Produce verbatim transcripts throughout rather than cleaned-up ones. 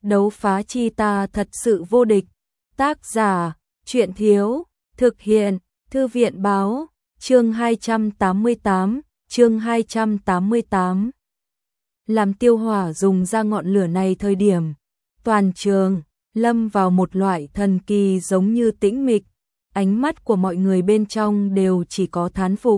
Đấu phá chi ta thật sự vô địch. Tác giả, Truyện Thiếu, thực hiện, Thư viện Báo, chương hai trăm tám mươi tám, chương hai trăm tám mươi tám. Làm Tiêu Hỏa dùng ra ngọn lửa này thời điểm, toàn trường lâm vào một loại thần kỳ giống như tĩnh mịch, ánh mắt của mọi người bên trong đều chỉ có thán phục.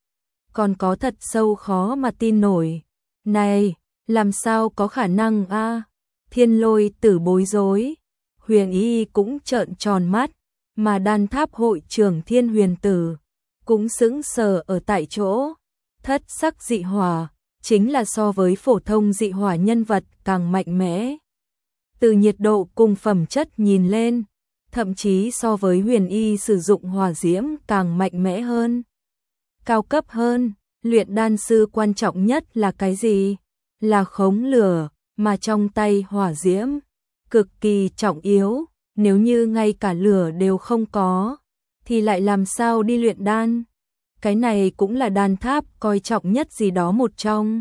Còn có thật sâu khó mà tin nổi. Này, làm sao có khả năng a? À? Thiên Lôi Tử bối rối, Huyền Y cũng trợn tròn mắt, mà Đan Tháp hội trưởng Thiên Huyền Tử cũng sững sờ ở tại chỗ. Thất sắc dị hỏa chính là so với phổ thông dị hỏa nhân vật càng mạnh mẽ. Từ nhiệt độ cùng phẩm chất nhìn lên, thậm chí so với Huyền Y sử dụng hỏa diễm càng mạnh mẽ hơn, cao cấp hơn. Luyện đan sư quan trọng nhất là cái gì? Là khống lửa, mà trong tay hỏa diễm cực kỳ trọng yếu, nếu như ngay cả lửa đều không có thì lại làm sao đi luyện đan? Cái này cũng là đan tháp coi trọng nhất gì đó một trong.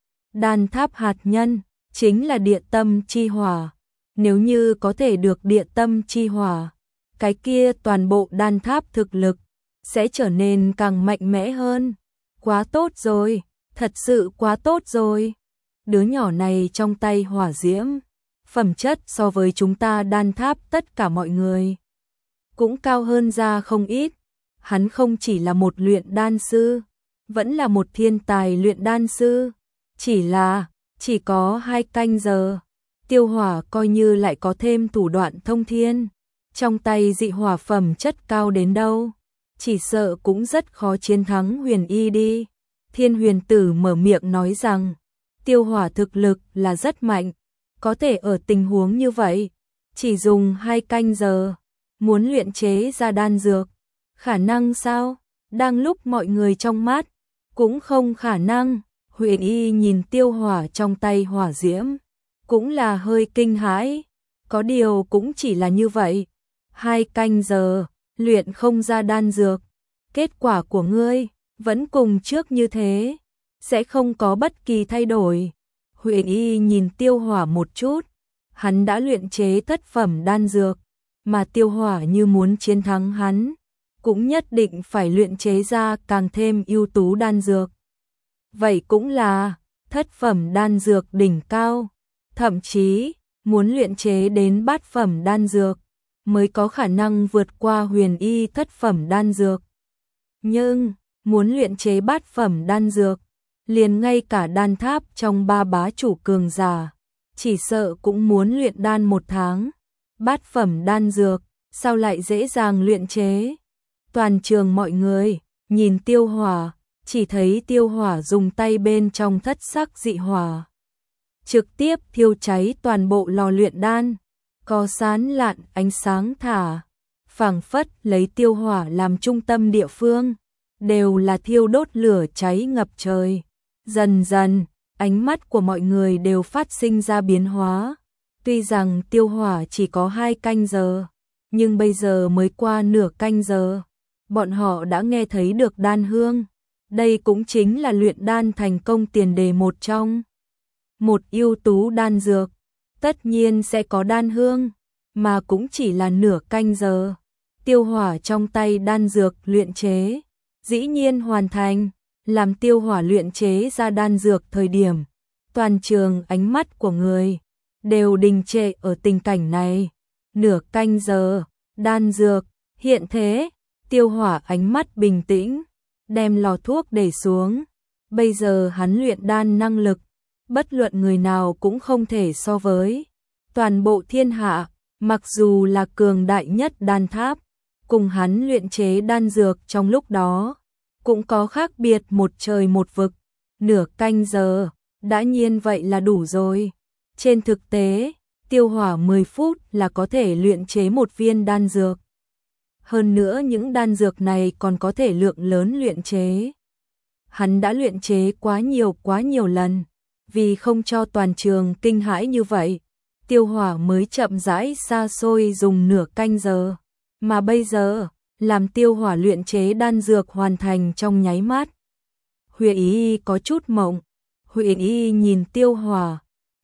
Đan tháp hạt nhân chính là địa tâm chi hỏa, nếu như có thể được địa tâm chi hỏa, cái kia toàn bộ đan tháp thực lực sẽ trở nên càng mạnh mẽ hơn. Quá tốt rồi, thật sự quá tốt rồi. Đứa nhỏ này trong tay hỏa diễm, phẩm chất so với chúng ta đan tháp tất cả mọi người cũng cao hơn ra không ít. Hắn không chỉ là một luyện đan sư, vẫn là một thiên tài luyện đan sư. Chỉ là, chỉ có hai canh giờ, Tiêu Hỏa coi như lại có thêm thủ đoạn thông thiên. Trong tay dị hỏa phẩm chất cao đến đâu, chỉ sợ cũng rất khó chiến thắng Huyền Y đi. Thiên Huyền Tử mở miệng nói rằng, Tiêu Hỏa thực lực là rất mạnh, có thể ở tình huống như vậy, chỉ dùng hai canh giờ, muốn luyện chế ra đan dược. Khả năng sao? Đang lúc mọi người trong mắt, cũng không khả năng. Huyền Y nhìn Tiêu Hỏa trong tay hỏa diễm, cũng là hơi kinh hãi. Có điều cũng chỉ là như vậy. Hai canh giờ, luyện không ra đan dược. Kết quả của ngươi vẫn cùng trước như thế, sẽ không có bất kỳ thay đổi. Huyền Y nhìn Tiêu Hỏa một chút, hắn đã luyện chế thất phẩm đan dược, mà Tiêu Hỏa như muốn chiến thắng hắn, cũng nhất định phải luyện chế ra càng thêm ưu tú đan dược. Vậy cũng là thất phẩm đan dược đỉnh cao, thậm chí muốn luyện chế đến bát phẩm đan dược mới có khả năng vượt qua Huyền Y thất phẩm đan dược. Nhưng, muốn luyện chế bát phẩm đan dược, liền ngay cả đan tháp trong ba bá chủ cường giả, chỉ sợ cũng muốn luyện đan một tháng. Bát phẩm đan dược, sao lại dễ dàng luyện chế? Toàn trường mọi người nhìn Tiêu Hỏa, chỉ thấy Tiêu Hỏa dùng tay bên trong thất sắc dị hỏa, trực tiếp thiêu cháy toàn bộ lò luyện đan, có sán lạn ánh sáng thả, phảng phất lấy Tiêu Hỏa làm trung tâm địa phương, đều là thiêu đốt lửa cháy ngập trời. Dần dần, ánh mắt của mọi người đều phát sinh ra biến hóa. Tuy rằng Tiêu Hỏa chỉ có hai canh giờ, nhưng bây giờ mới qua nửa canh giờ, bọn họ đã nghe thấy được đan hương. Đây cũng chính là luyện đan thành công tiền đề một trong. Một ưu tú đan dược, tất nhiên sẽ có đan hương, mà cũng chỉ là nửa canh giờ. Tiêu Hỏa trong tay đan dược luyện chế, dĩ nhiên hoàn thành. Làm Tiêu Hỏa luyện chế ra đan dược thời điểm, toàn trường ánh mắt của người đều đình trệ ở tình cảnh này. Nửa canh giờ, đan dược, hiện thế. Tiêu Hỏa ánh mắt bình tĩnh, đem lò thuốc để xuống. Bây giờ hắn luyện đan năng lực, bất luận người nào cũng không thể so với. Toàn bộ thiên hạ, mặc dù là cường đại nhất đan tháp, cùng hắn luyện chế đan dược trong lúc đó cũng có khác biệt một trời một vực. Nửa canh giờ, đã nhiên vậy là đủ rồi. Trên thực tế, Tiêu Hỏa mười phút là có thể luyện chế một viên đan dược. Hơn nữa những đan dược này còn có thể lượng lớn luyện chế. Hắn đã luyện chế quá nhiều quá nhiều lần, vì không cho toàn trường kinh hãi như vậy, Tiêu Hỏa mới chậm rãi xa xôi dùng nửa canh giờ. Mà bây giờ, làm Tiêu Hỏa luyện chế đan dược hoàn thành trong nháy mắt. Huyền Y có chút mộng, Huyền Y nhìn Tiêu Hỏa,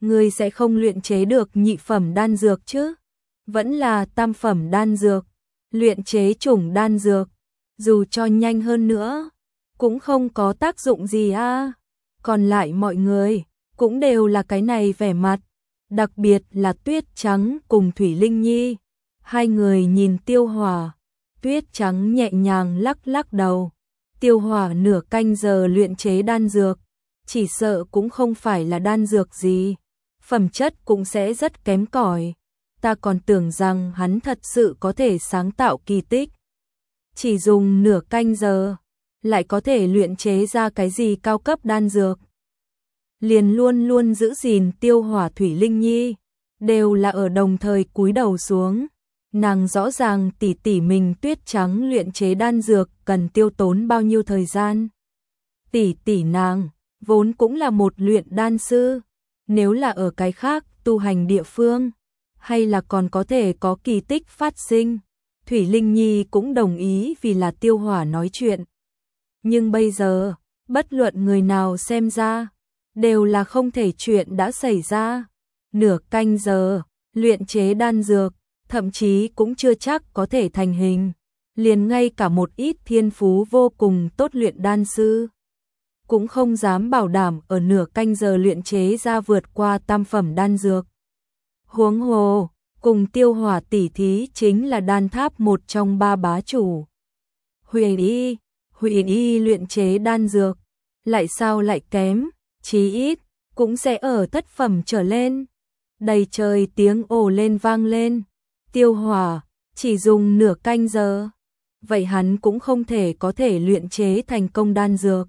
ngươi sẽ không luyện chế được nhị phẩm đan dược chứ? Vẫn là tam phẩm đan dược, luyện chế chủng đan dược, dù cho nhanh hơn nữa, cũng không có tác dụng gì a. Còn lại mọi người, cũng đều là cái này vẻ mặt, đặc biệt là Tuyết Trắng cùng Thủy Linh Nhi. Hai người nhìn Tiêu Hỏa, Tuyết Trắng nhẹ nhàng lắc lắc đầu. Tiêu Hỏa nửa canh giờ luyện chế đan dược, chỉ sợ cũng không phải là đan dược gì, phẩm chất cũng sẽ rất kém cỏi. Ta còn tưởng rằng hắn thật sự có thể sáng tạo kỳ tích. Chỉ dùng nửa canh giờ, lại có thể luyện chế ra cái gì cao cấp đan dược. Liền luôn luôn giữ gìn Tiêu Hỏa Thủy Linh Nhi, đều là ở đồng thời cúi đầu xuống. Nàng rõ ràng tỉ tỉ mình Tuyết Trắng luyện chế đan dược cần tiêu tốn bao nhiêu thời gian. Tỉ tỉ nàng, vốn cũng là một luyện đan sư, nếu là ở cái khác tu hành địa phương, hay là còn có thể có kỳ tích phát sinh, Thủy Linh Nhi cũng đồng ý vì là Tiêu Hỏa nói chuyện. Nhưng bây giờ, bất luận người nào xem ra, đều là không thể chuyện đã xảy ra. Nửa canh giờ, luyện chế đan dược, thậm chí cũng chưa chắc có thể thành hình. Liền ngay cả một ít thiên phú vô cùng tốt luyện đan sư, cũng không dám bảo đảm ở nửa canh giờ luyện chế ra vượt qua tam phẩm đan dược. Huống hồ, cùng Tiêu Hỏa tỷ thí chính là đan tháp một trong ba bá chủ. Huyền Y, Huyền Y luyện chế đan dược, lại sao lại kém, chí ít, cũng sẽ ở thất phẩm trở lên. Đầy trời tiếng ồ lên vang lên. Tiêu Hỏa, chỉ dùng nửa canh giờ, vậy hắn cũng không thể có thể luyện chế thành công đan dược.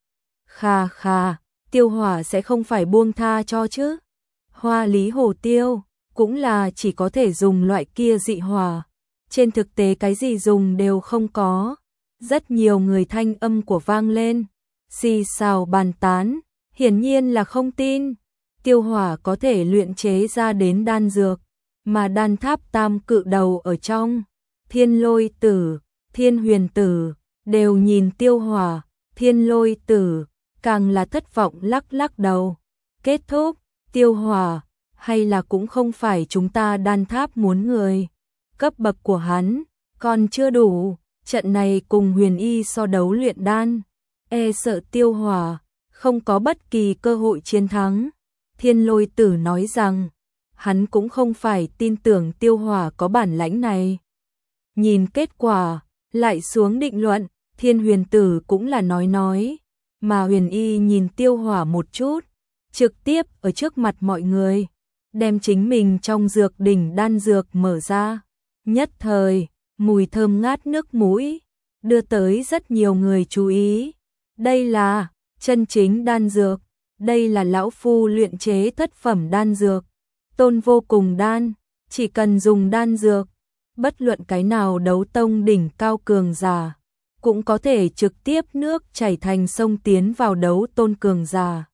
Kha kha, Tiêu Hỏa sẽ không phải buông tha cho chứ? Hoa lý hồ tiêu, cũng là chỉ có thể dùng loại kia dị hỏa. Trên thực tế cái gì dùng đều không có. Rất nhiều người thanh âm của vang lên, xì xào bàn tán, hiển nhiên là không tin. Tiêu Hỏa có thể luyện chế ra đến đan dược, mà đan tháp tam cự đầu ở trong, Thiên Lôi Tử, Thiên Huyền Tử, đều nhìn Tiêu Hỏa. Thiên Lôi Tử càng là thất vọng lắc lắc đầu. Kết thúc, Tiêu Hỏa, hay là cũng không phải chúng ta đan tháp muốn người. Cấp bậc của hắn còn chưa đủ, trận này cùng Huyền Y so đấu luyện đan, e sợ Tiêu Hỏa không có bất kỳ cơ hội chiến thắng. Thiên Lôi Tử nói rằng, hắn cũng không phải tin tưởng Tiêu Hỏa có bản lãnh này. Nhìn kết quả, lại xuống định luận. Thiên Huyền Tử cũng là nói nói, mà Huyền Y nhìn Tiêu Hỏa một chút, trực tiếp ở trước mặt mọi người, đem chính mình trong dược đỉnh đan dược mở ra. Nhất thời, mùi thơm ngát nước mũi, đưa tới rất nhiều người chú ý. Đây là chân chính đan dược, đây là lão phu luyện chế thất phẩm đan dược, Tôn Vô Cùng đan, chỉ cần dùng đan dược, bất luận cái nào đấu tông đỉnh cao cường giả, cũng có thể trực tiếp nước chảy thành sông tiến vào đấu tôn cường giả.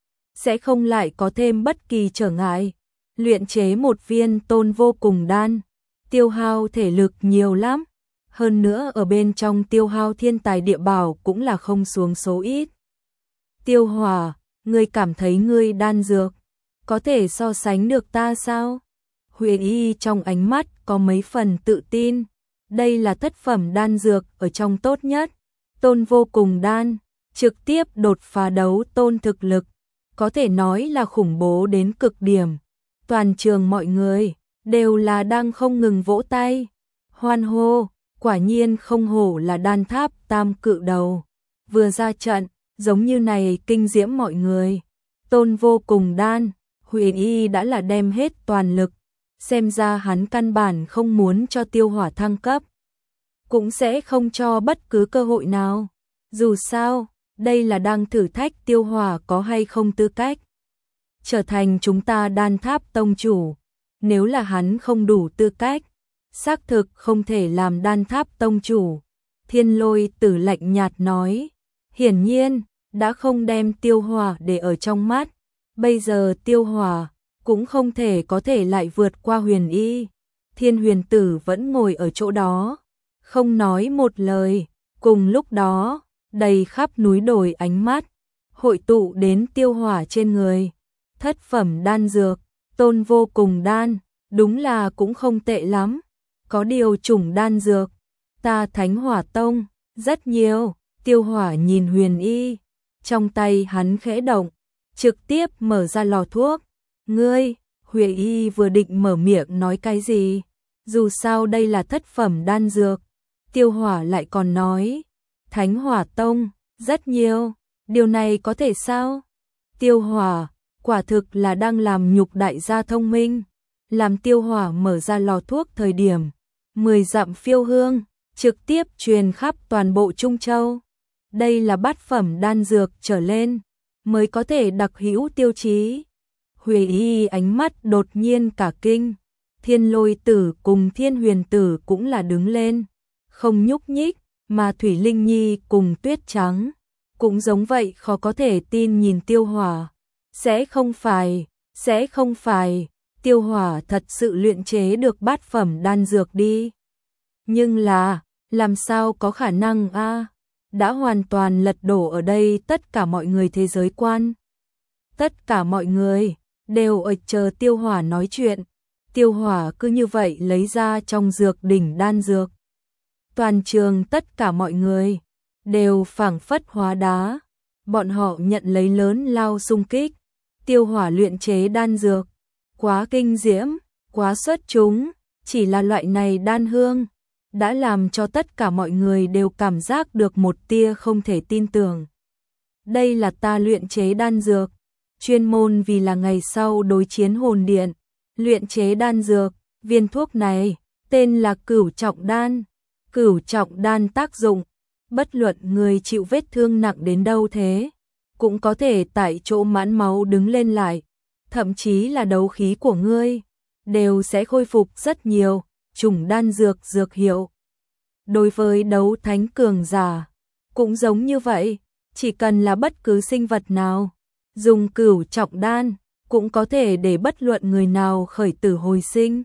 Sẽ không lại có thêm bất kỳ trở ngại. Luyện chế một viên Tôn Vô Cùng đan, tiêu hao thể lực nhiều lắm. Hơn nữa ở bên trong tiêu hao thiên tài địa bảo cũng là không xuống số ít. Tiêu Hỏa, ngươi cảm thấy ngươi đan dược có thể so sánh được ta sao? Huyền Y trong ánh mắt có mấy phần tự tin. Đây là thất phẩm đan dược ở trong tốt nhất. Tôn Vô Cùng đan, trực tiếp đột phá đấu tôn thực lực, có thể nói là khủng bố đến cực điểm. Toàn trường mọi người đều là đang không ngừng vỗ tay, hoan hô, quả nhiên không hổ là đan tháp tam cự đầu. Vừa ra trận, giống như này kinh diễm mọi người. Tôn Vô Cùng đan, Huyền Y đã là đem hết toàn lực, xem ra hắn căn bản không muốn cho Tiêu Hỏa thăng cấp, cũng sẽ không cho bất cứ cơ hội nào. Dù sao, đây là đang thử thách Tiêu Hỏa có hay không tư cách trở thành chúng ta đan tháp tông chủ. Nếu là hắn không đủ tư cách, xác thực không thể làm đan tháp tông chủ. Thiên Lôi Tử lạnh nhạt nói, hiển nhiên đã không đem Tiêu Hỏa để ở trong mắt. Bây giờ Tiêu Hỏa cũng không thể có thể lại vượt qua Huyền Y. Thiên Huyền Tử vẫn ngồi ở chỗ đó, không nói một lời. Cùng lúc đó, đầy khắp núi đồi ánh mắt hội tụ đến Tiêu Hỏa trên người. Thất phẩm đan dược, Tôn Vô Cùng đan, đúng là cũng không tệ lắm. Có điều chủng đan dược, ta Thánh Hỏa Tông, rất nhiều. Tiêu Hỏa nhìn Huyền Y, trong tay hắn khẽ động, trực tiếp mở ra lò thuốc. Ngươi, Huyền Y vừa định mở miệng nói cái gì, dù sao đây là thất phẩm đan dược. Tiêu Hỏa lại còn nói, Thánh Hỏa Tông, rất nhiều, điều này có thể sao? Tiêu Hỏa, quả thực là đang làm nhục đại gia thông minh. Làm Tiêu Hỏa mở ra lò thuốc thời điểm, mười dặm phiêu hương, trực tiếp truyền khắp toàn bộ Trung Châu. Đây là bát phẩm đan dược trở lên, mới có thể đặc hữu tiêu chí. Huyền Y ánh mắt đột nhiên cả kinh, Thiên Lôi Tử cùng Thiên Huyền Tử cũng là đứng lên, không nhúc nhích, mà Thủy Linh Nhi cùng Tuyết Trắng cũng giống vậy, khó có thể tin nhìn Tiêu Hỏa. Sẽ không phải, sẽ không phải, Tiêu Hỏa thật sự luyện chế được bát phẩm đan dược đi. Nhưng là, làm sao có khả năng a? À? Đã hoàn toàn lật đổ ở đây tất cả mọi người thế giới quan. Tất cả mọi người đều ở chờ Tiêu Hỏa nói chuyện. Tiêu Hỏa cứ như vậy lấy ra trong dược đỉnh đan dược. Toàn trường tất cả mọi người đều phảng phất hóa đá. Bọn họ nhận lấy lớn lao xung kích. Tiêu Hỏa luyện chế đan dược, quá kinh diễm, quá xuất chúng, chỉ là loại này đan hương đã làm cho tất cả mọi người đều cảm giác được một tia không thể tin tưởng. Đây là ta luyện chế đan dược, chuyên môn vì là ngày sau đối chiến hồn điện, luyện chế đan dược, viên thuốc này tên là Cửu Trọng đan. Cửu Trọng đan tác dụng, bất luận người chịu vết thương nặng đến đâu thế, cũng có thể tại chỗ mãn máu đứng lên lại, thậm chí là đấu khí của ngươi đều sẽ khôi phục rất nhiều. Chủng đan dược dược hiệu đối với đấu thánh cường giả cũng giống như vậy, chỉ cần là bất cứ sinh vật nào dùng Cửu Trọng đan cũng có thể để bất luận người nào khởi tử hồi sinh.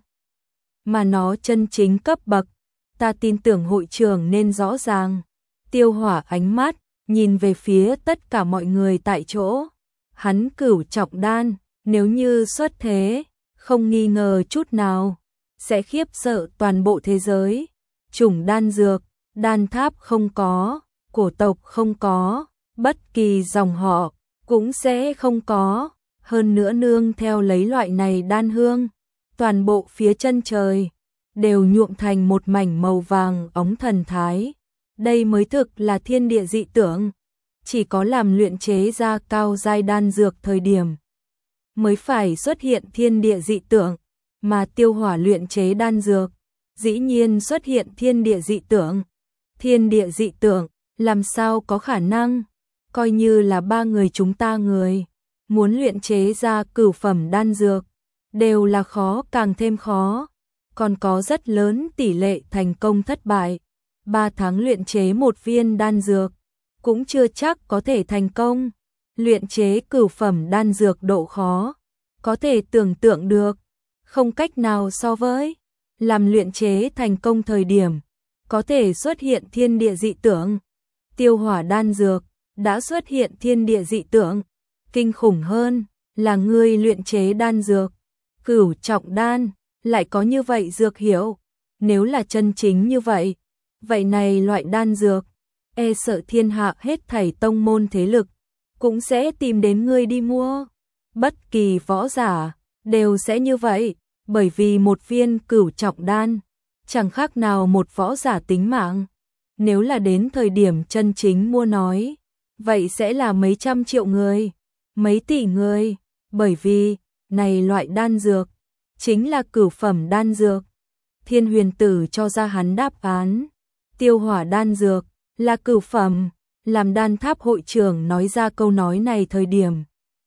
Mà nó chân chính cấp bậc, ta tin tưởng hội trưởng nên rõ ràng. Tiêu Hỏa ánh mắt nhìn về phía tất cả mọi người tại chỗ. Hắn Cửu Trọng đan, nếu như xuất thế, không nghi ngờ chút nào sẽ khiếp sợ toàn bộ thế giới. Chủng đan dược, đan tháp không có, cổ tộc không có, bất kỳ dòng họ cũng sẽ không có. Hơn nữa nương theo lấy loại này đan hương, toàn bộ phía chân trời đều nhuộm thành một mảnh màu vàng óng thần thái. Đây mới thực là thiên địa dị tưởng. Chỉ có làm luyện chế ra cao giai đan dược thời điểm mới phải xuất hiện thiên địa dị tưởng, mà Tiêu Hỏa luyện chế đan dược dĩ nhiên xuất hiện thiên địa dị tưởng. Thiên địa dị tưởng, làm sao có khả năng? Coi như là ba người chúng ta người muốn luyện chế ra cửu phẩm đan dược đều là khó càng thêm khó, còn có rất lớn tỷ lệ thành công thất bại. Ba tháng luyện chế một viên đan dược cũng chưa chắc có thể thành công. Luyện chế cửu phẩm đan dược độ khó có thể tưởng tượng được, không cách nào so với làm luyện chế thành công thời điểm có thể xuất hiện thiên địa dị tưởng. Tiêu Hỏa đan dược đã xuất hiện thiên địa dị tưởng. Kinh khủng hơn là ngươi luyện chế đan dược Cửu Trọng đan lại có như vậy dược hiệu. Nếu là chân chính như vậy, vậy này loại đan dược e sợ thiên hạ hết thảy tông môn thế lực cũng sẽ tìm đến ngươi đi mua. Bất kỳ võ giả đều sẽ như vậy, bởi vì một viên Cửu Trọng đan chẳng khác nào một võ giả tính mạng. Nếu là đến thời điểm chân chính mua nói, vậy sẽ là mấy trăm triệu người, mấy tỷ người, bởi vì này loại đan dược chính là cửu phẩm đan dược. Thiên Huyền Tử cho ra hắn đáp án. Tiêu Hỏa đan dược là cửu phẩm. Làm đan tháp hội trưởng nói ra câu nói này thời điểm,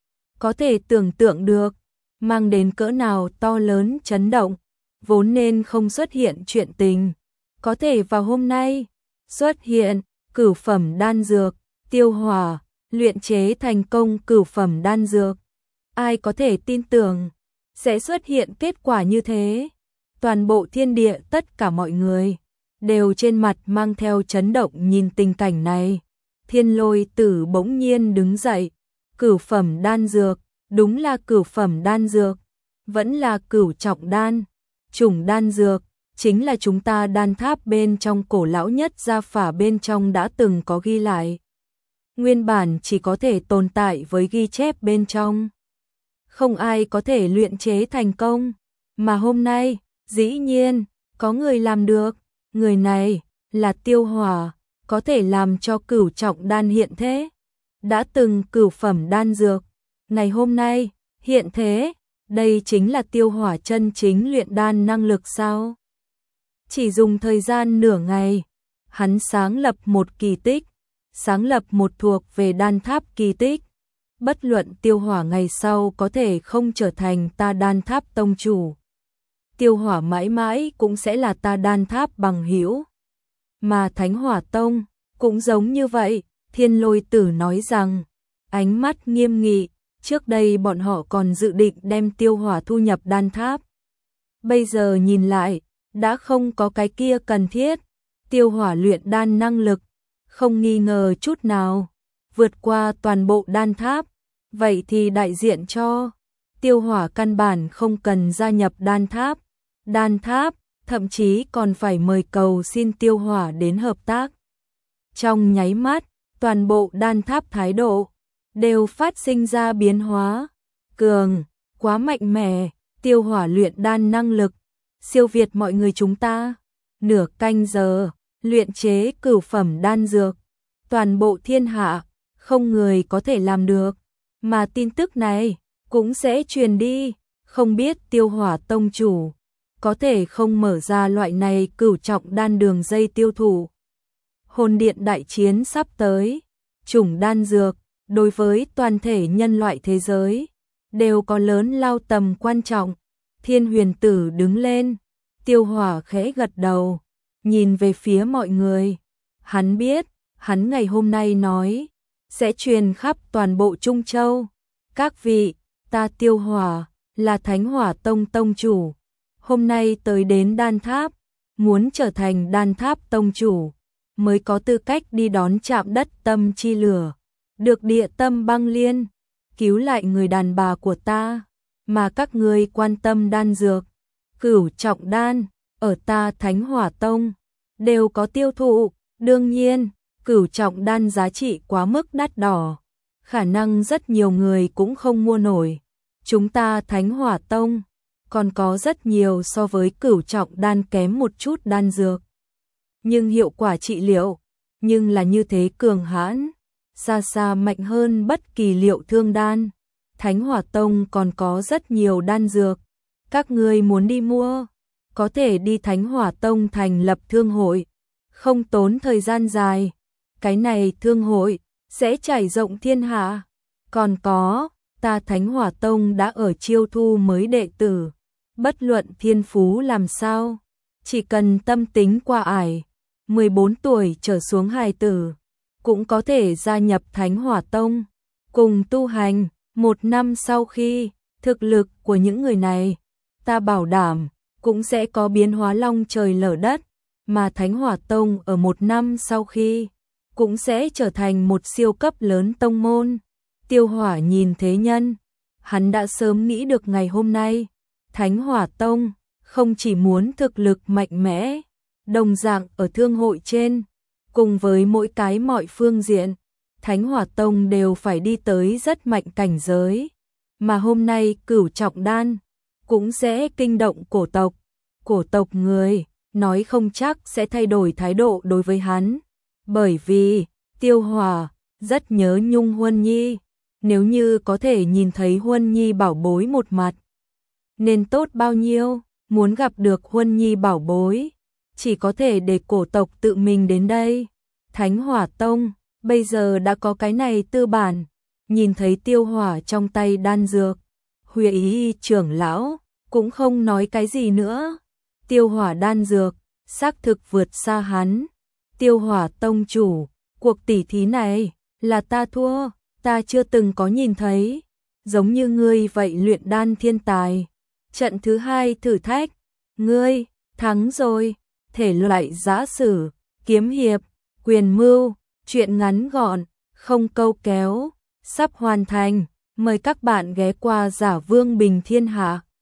có thể tưởng tượng được mang đến cỡ nào to lớn chấn động. Vốn nên không xuất hiện chuyện tình, có thể vào hôm nay xuất hiện cửu phẩm đan dược. Tiêu Hỏa luyện chế thành công cửu phẩm đan dược, ai có thể tin tưởng sẽ xuất hiện kết quả như thế. Toàn bộ thiên địa tất cả mọi người đều trên mặt mang theo chấn động nhìn tình cảnh này. Thiên Lôi Tử bỗng nhiên đứng dậy. Cửu phẩm đan dược đúng là cửu phẩm đan dược, vẫn là cửu trọng đan, chủng đan dược, chính là chúng ta đan tháp bên trong cổ lão nhất gia phả bên trong đã từng có ghi lại. Nguyên bản chỉ có thể tồn tại với ghi chép bên trong. Không ai có thể luyện chế thành công, mà hôm nay, dĩ nhiên, có người làm được, người này là Tiêu Hỏa, có thể làm cho cửu trọng đan hiện thế. Đã từng cửu phẩm đan dược, ngày hôm nay, hiện thế, đây chính là Tiêu Hỏa chân chính luyện đan năng lực sao? Chỉ dùng thời gian nửa ngày, hắn sáng lập một kỳ tích, sáng lập một thuộc về đan tháp kỳ tích. Bất luận Tiêu Hỏa ngày sau có thể không trở thành ta đan tháp tông chủ, Tiêu Hỏa mãi mãi cũng sẽ là ta đan tháp bằng hữu. Mà Thánh Hỏa Tông cũng giống như vậy, Thiên Lôi Tử nói rằng, ánh mắt nghiêm nghị, trước đây bọn họ còn dự định đem Tiêu Hỏa thu nhập đan tháp. Bây giờ nhìn lại, đã không có cái kia cần thiết, Tiêu Hỏa luyện đan năng lực, không nghi ngờ chút nào, vượt qua toàn bộ đan tháp, vậy thì đại diện cho Tiêu Hỏa căn bản không cần gia nhập đan tháp. Đan tháp, thậm chí còn phải mời cầu xin Tiêu Hỏa đến hợp tác. Trong nháy mắt, toàn bộ đan tháp thái độ đều phát sinh ra biến hóa. Cường, quá mạnh mẽ, Tiêu Hỏa luyện đan năng lực, siêu việt mọi người chúng ta. Nửa canh giờ, luyện chế cửu phẩm đan dược, toàn bộ thiên hạ, không người có thể làm được. Mà tin tức này cũng sẽ truyền đi, không biết Tiêu Hỏa tông chủ có thể không mở ra loại này cửu trọng đan đường dây tiêu thụ. Hồn điện đại chiến sắp tới, chủng đan dược đối với toàn thể nhân loại thế giới đều có lớn lao tầm quan trọng. Thiên Huyền Tử đứng lên, Tiêu Hỏa khẽ gật đầu, nhìn về phía mọi người. Hắn biết, hắn ngày hôm nay nói sẽ truyền khắp toàn bộ Trung Châu. Các vị, ta Tiêu Hỏa là Thánh Hỏa Tông tông chủ, hôm nay tới đến đan tháp, muốn trở thành đan tháp tông chủ, mới có tư cách đi đón chạm đất tâm chi lửa, được địa tâm băng liên, cứu lại người đàn bà của ta, mà các ngươi quan tâm đan dược, cửu trọng đan, ở ta Thánh Hỏa Tông, đều có tiêu thụ, đương nhiên, cửu trọng đan giá trị quá mức đắt đỏ, khả năng rất nhiều người cũng không mua nổi. Chúng ta Thánh Hỏa Tông còn có rất nhiều so với cửu trọng đan kém một chút đan dược. Nhưng hiệu quả trị liệu, nhưng là như thế cường hãn, xa xa mạnh hơn bất kỳ liệu thương đan. Thánh Hỏa Tông còn có rất nhiều đan dược, các ngươi muốn đi mua, có thể đi Thánh Hỏa Tông thành lập thương hội, không tốn thời gian dài. Cái này thương hội sẽ trải rộng thiên hạ. Còn có, ta Thánh Hỏa Tông đã ở chiêu thu mới đệ tử, bất luận thiên phú làm sao, chỉ cần tâm tính qua ải, mười bốn tuổi trở xuống hài tử, cũng có thể gia nhập Thánh Hỏa Tông, cùng tu hành. Một năm sau khi, thực lực của những người này, ta bảo đảm, cũng sẽ có biến hóa long trời lở đất, mà Thánh Hỏa Tông ở một năm sau khi, cũng sẽ trở thành một siêu cấp lớn tông môn. Tiêu Hỏa nhìn thế nhân, hắn đã sớm nghĩ được ngày hôm nay, Thánh Hỏa Tông không chỉ muốn thực lực mạnh mẽ, đồng dạng ở thương hội trên, cùng với mỗi cái mọi phương diện, Thánh Hỏa Tông đều phải đi tới rất mạnh cảnh giới, mà hôm nay cửu trọng đan cũng sẽ kinh động cổ tộc, cổ tộc người nói không chắc sẽ thay đổi thái độ đối với hắn, bởi vì Tiêu Hỏa rất nhớ Nhung Huân Nhi, nếu như có thể nhìn thấy Huân Nhi bảo bối một mặt, nên tốt bao nhiêu. Muốn gặp được Huân Nhi bảo bối, chỉ có thể để cổ tộc tự mình đến đây. Thánh Hỏa Tông bây giờ đã có cái này tư bản. Nhìn thấy Tiêu Hỏa trong tay đan dược, Huệ Ý trưởng lão cũng không nói cái gì nữa. Tiêu Hỏa đan dược xác thực vượt xa hắn. Tiêu Hỏa tông chủ, cuộc tỷ thí này là ta thua, ta chưa từng có nhìn thấy giống như ngươi vậy luyện đan thiên tài. Trận thứ hai thử thách, ngươi thắng rồi. Thể loại giã sử, kiếm hiệp, quyền mưu, truyện ngắn gọn, không câu kéo, sắp hoàn thành. Mời các bạn ghé qua Giả Vương Bình Thiên Hạ.